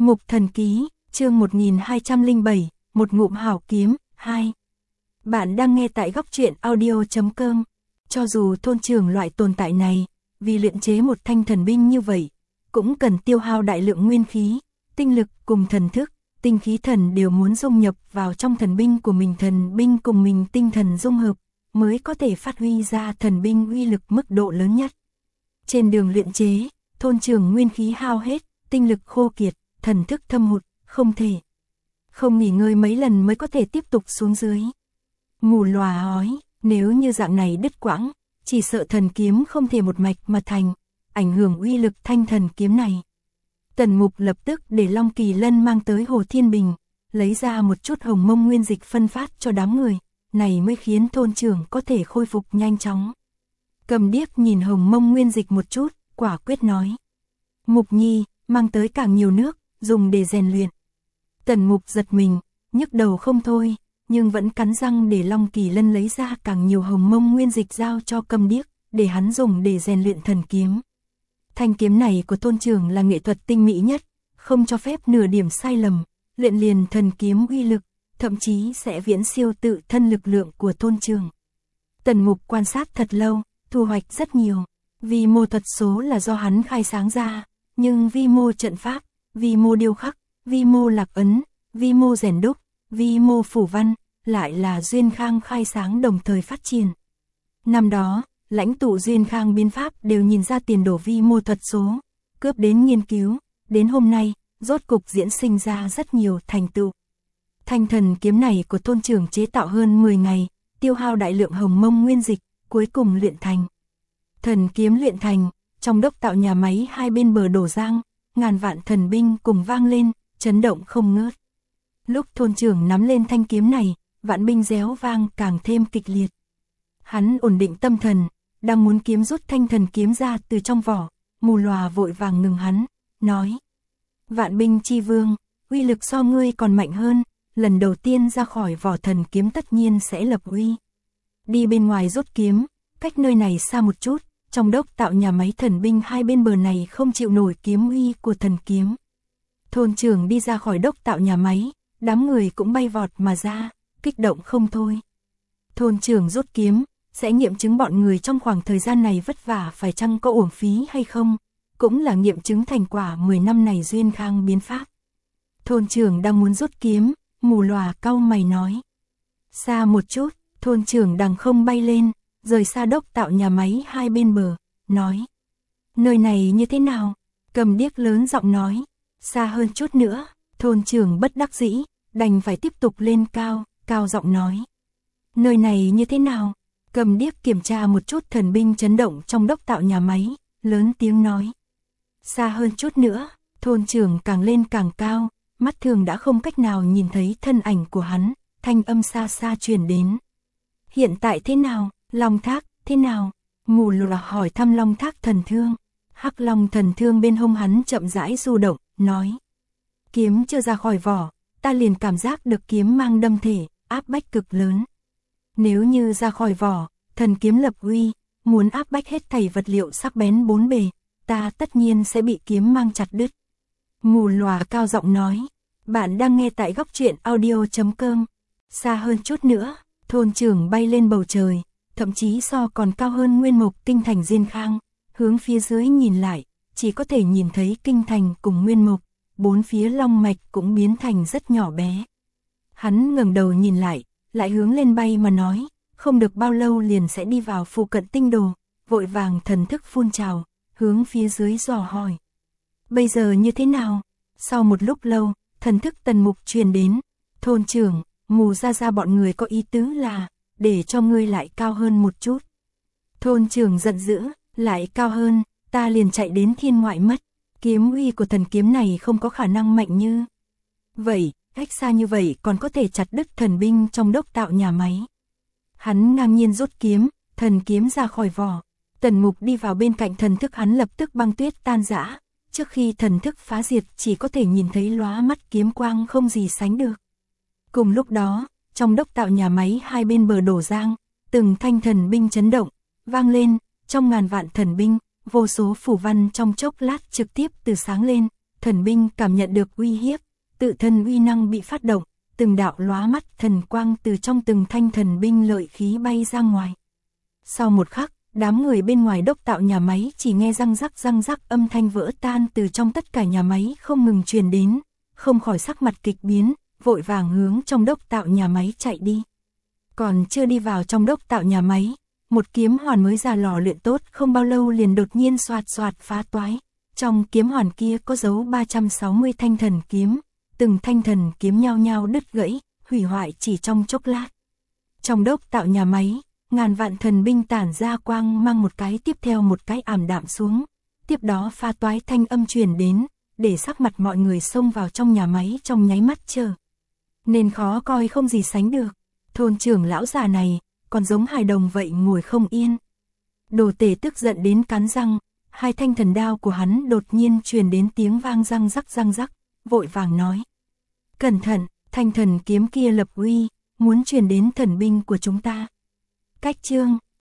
Mục Thần Ký, chương 1207, một ngụm hảo kiếm, 2. Bạn đang nghe tại góc truyện audio.com. Cho dù thôn trưởng loại tồn tại này, vì luyện chế một thanh thần binh như vậy, cũng cần tiêu hao đại lượng nguyên khí, tinh lực cùng thần thức, tinh khí thần đều muốn dung nhập vào trong thần binh của mình, thần binh cùng mình tinh thần dung hợp, mới có thể phát huy ra thần binh uy lực mức độ lớn nhất. Trên đường luyện chế, thôn trưởng nguyên khí hao hết, tinh lực khô kiệt, thần thức thâm hụt, không nghỉ ngơi mấy lần mới có thể tiếp tục xuống dưới. Mù lòa hói, nếu như dạng này đứt quãng, chỉ sợ thần kiếm không thể một mạch mà thành, ảnh hưởng uy lực thanh thần kiếm này. Tần Mục lập tức để Long Kỳ Lân mang tới Hồ Thiên Bình, lấy ra một chút hồng mông nguyên dịch phân phát cho đám người, này mới khiến thôn trưởng có thể khôi phục nhanh chóng. Cầm Điếc nhìn hồng mông nguyên dịch một chút, quả quyết nói: Mục Nhi, mang tới càng nhiều nước, dùng để rèn luyện. Tần Mục giật mình, nhức đầu không thôi, nhưng vẫn cắn răng để Long Kỳ Lân lấy ra càng nhiều hồng mông nguyên dịch giao cho Cầm Điếc, để hắn dùng để rèn luyện thần kiếm. Thanh kiếm này của thôn trưởng là nghệ thuật tinh mỹ nhất, không cho phép nửa điểm sai lầm, luyện liền thần kiếm uy lực, thậm chí sẽ viễn siêu tự thân lực lượng của thôn trưởng. Tần Mục quan sát thật lâu, thu hoạch rất nhiều. Vi mô thuật số là do hắn khai sáng ra, nhưng vi mô trận pháp, vi mô điêu khắc, vi mô lạc ấn, vi mô rèn đúc, vi mô phủ văn, lại là Duyên Khang khai sáng đồng thời phát triển. Năm đó, lãnh tụ Duyên Khang biến pháp đều nhìn ra tiền đồ vi mô thuật số, cướp đến nghiên cứu, đến hôm nay, rốt cục diễn sinh ra rất nhiều thành tựu. Thanh thần kiếm này của thôn trưởng chế tạo hơn 10 ngày, tiêu hao đại lượng hồng mông nguyên dịch, cuối cùng luyện thành. Thần kiếm luyện thành, trong đốc tạo nhà máy hai bên bờ đổ giang, ngàn vạn thần binh cùng vang lên, chấn động không ngớt. Lúc thôn trưởng nắm lên thanh kiếm này, vạn binh réo vang càng thêm kịch liệt. Hắn ổn định tâm thần, đang muốn kiếm rút thanh thần kiếm ra từ trong vỏ, Mù Lòa vội vàng ngừng hắn, nói: Vạn binh chi vương, uy lực so ngươi còn mạnh hơn, lần đầu tiên ra khỏi vỏ thần kiếm tất nhiên sẽ lập uy. Đi bên ngoài rút kiếm, cách nơi này xa một chút, trong đốc tạo nhà máy thần binh hai bên bờ này không chịu nổi kiếm uy của thần kiếm. Thôn trưởng đi ra khỏi đốc tạo nhà máy, đám người cũng bay vọt mà ra, kích động không thôi. Thôn trưởng rút kiếm, sẽ nghiệm chứng bọn người trong khoảng thời gian này vất vả phải chăng có uổng phí hay không, cũng là nghiệm chứng thành quả 10 năm này Duyên Khang biến pháp. Thôn trưởng đang muốn rút kiếm, Mù Lòa cau mày nói: Xa một chút, thôn trưởng đằng không bay lên, rời xa đốc tạo nhà máy hai bên bờ, nói: Nơi này như thế nào? Cầm Điếc lớn giọng nói: Xa hơn chút nữa. Thôn trưởng bất đắc dĩ, đành phải tiếp tục lên cao, cao giọng nói: Nơi này như thế nào? Cầm Điếc kiểm tra một chút thần binh chấn động trong đốc tạo nhà máy, lớn tiếng nói: Xa hơn chút nữa. Thôn trưởng càng lên càng cao, mắt thường đã không cách nào nhìn thấy thân ảnh của hắn, thanh âm xa xa truyền đến: Hiện tại thế nào? Long Thác, thế nào? Mù Lòa hỏi thăm Long Thác thần thương. Hắc Long thần thương bên hông hắn chậm rãi du động, nói: Kiếm chưa ra khỏi vỏ, ta liền cảm giác được kiếm mang đâm thể, áp bách cực lớn. Nếu như ra khỏi vỏ, thần kiếm lập uy, muốn áp bách hết thảy vật liệu sắc bén bốn bề, ta tất nhiên sẽ bị kiếm mang chặt đứt. Mù Lòa cao giọng nói: Bạn đang nghe tại góc truyện audio.com. Xa hơn chút nữa, thôn trưởng bay lên bầu trời, thậm chí so còn cao hơn nguyên mục kinh thành Duyên Khang, hướng phía dưới nhìn lại, chỉ có thể nhìn thấy kinh thành cùng nguyên mục, bốn phía long mạch cũng biến thành rất nhỏ bé. Hắn ngẩng đầu nhìn lại hướng lên bay mà nói: Không được bao lâu liền sẽ đi vào phụ cận tinh đồ, vội vàng thần thức phun trào, hướng phía dưới dò hỏi: Bây giờ như thế nào? Sau một lúc lâu, thần thức Tần Mục truyền đến: Thôn trưởng, Mù ra bọn người có ý tứ là để cho ngươi lại cao hơn một chút. Thôn trưởng giận dữ: Lại cao hơn, ta liền chạy đến thiên ngoại mất. Kiếm uy của thần kiếm này không có khả năng mạnh như vậy, cách xa như vậy còn có thể chặt đứt thần binh trong đốc tạo nhà máy. Hắn ngang nhiên rút kiếm, thần kiếm ra khỏi vỏ. Tần Mục đi vào bên cạnh, thần thức hắn lập tức băng tuyết tan rã. Trước khi thần thức phá diệt chỉ có thể nhìn thấy lóa mắt kiếm quang không gì sánh được. Cùng lúc đó, trong đốc tạo nhà máy hai bên bờ đổ giang, từng thanh thần binh chấn động, vang lên, trong ngàn vạn thần binh, vô số phủ văn trong chốc lát trực tiếp từ sáng lên, Thần binh cảm nhận được uy hiếp, tự thân uy năng bị phát động, từng đạo lóa mắt thần quang từ trong từng thanh thần binh lợi khí bay ra ngoài. Sau một khắc, đám người bên ngoài đốc tạo nhà máy chỉ nghe răng rắc âm thanh vỡ tan từ trong tất cả nhà máy không ngừng truyền đến, không khỏi sắc mặt kịch biến, vội vàng hướng trong đốc tạo nhà máy chạy đi. Còn chưa đi vào trong đốc tạo nhà máy, một kiếm hoàn mới ra lò luyện tốt không bao lâu liền đột nhiên xoạt phá toái. Trong kiếm hoàn kia có dấu 360 thanh thần kiếm, từng thanh thần kiếm nhao nhao đứt gãy, hủy hoại chỉ trong chốc lát. Trong đốc tạo nhà máy, ngàn vạn thần binh tản ra quang mang một cái tiếp theo một cái ảm đạm xuống. Tiếp đó phá toái thanh âm truyền đến, để sắc mặt mọi người xông vào trong nhà máy trong nháy mắt trở nên khó coi không gì sánh được. Thôn trưởng lão già này, còn giống hài đồng vậy ngồi không yên. Đồ Tể tức giận đến cắn răng, hai thanh thần đao của hắn đột nhiên truyền đến tiếng vang răng rắc, vội vàng nói. Cẩn thận, thanh thần kiếm kia lập uy, muốn truyền đến thần binh của chúng ta. Cách chương